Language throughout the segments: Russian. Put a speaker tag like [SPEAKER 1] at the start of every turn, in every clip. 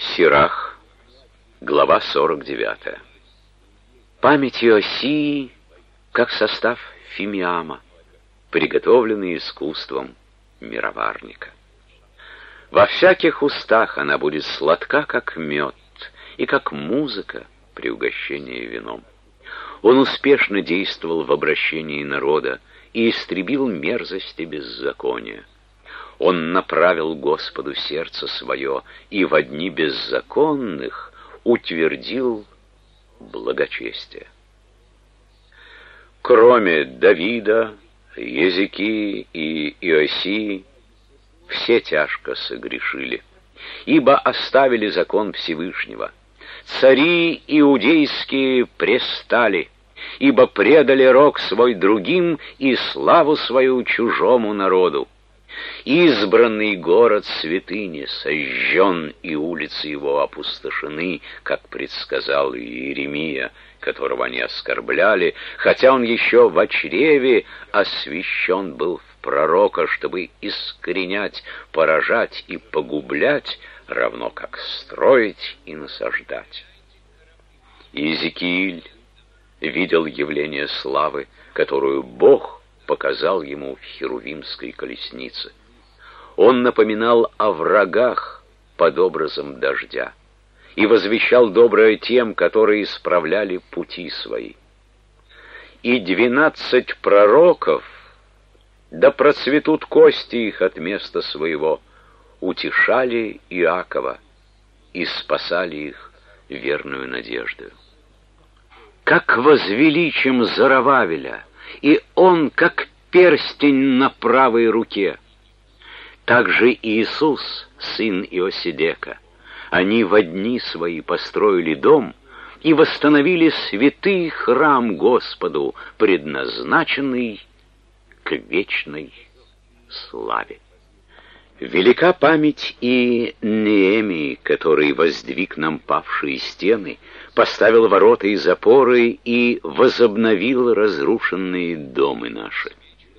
[SPEAKER 1] Сирах, глава 49. Память Иосии как состав фимиама, приготовленный искусством мироварника. Во всяких устах она будет сладка, как мед, и как музыка при угощении вином. Он успешно действовал в обращении народа и истребил мерзости беззакония. Он направил Господу сердце свое, и во дни беззаконных утвердил благочестие. Кроме Давида, Езекии и Иосии, все тяжко согрешили, ибо оставили закон Всевышнего. Цари иудейские престали, ибо предали рог свой другим и славу свою чужому народу. Избранный город святыни сожжен, и улицы его опустошены, как предсказал Иеремия, которого они оскорбляли, хотя он еще в чреве освящен был в пророка, чтобы искоренять, поражать и погублять, равно как строить и насаждать. Иезекииль видел явление славы, которую Бог показал ему в херувимской колеснице. Он напоминал о врагах под образом дождя и возвещал доброе тем, которые исправляли пути свои. И 12 пророков, да процветут кости их от места своего, утешали Иакова и спасали их верную надеждою. Как возвеличим Зоровавеля, и он, как перстень на правой руке. Также Иисус, сын Иосидека, они во дни свои построили дом и восстановили святый храм Господу, предназначенный к вечной славе. Велика память и Неемии, который воздвиг нам павшие стены, поставил ворота и запоры и возобновил разрушенные дома наши.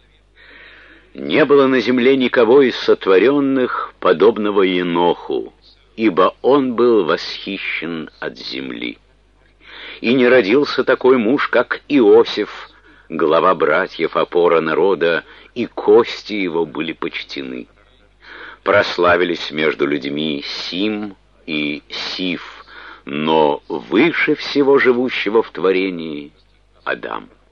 [SPEAKER 1] Не было на земле никого из сотворенных, подобного Еноху, ибо он был восхищен от земли. И не родился такой муж, как Иосиф, глава братьев, опора народа, и кости его были почтены. Прославились между людьми Сим и Сиф, но выше всего живущего в творении — Адам.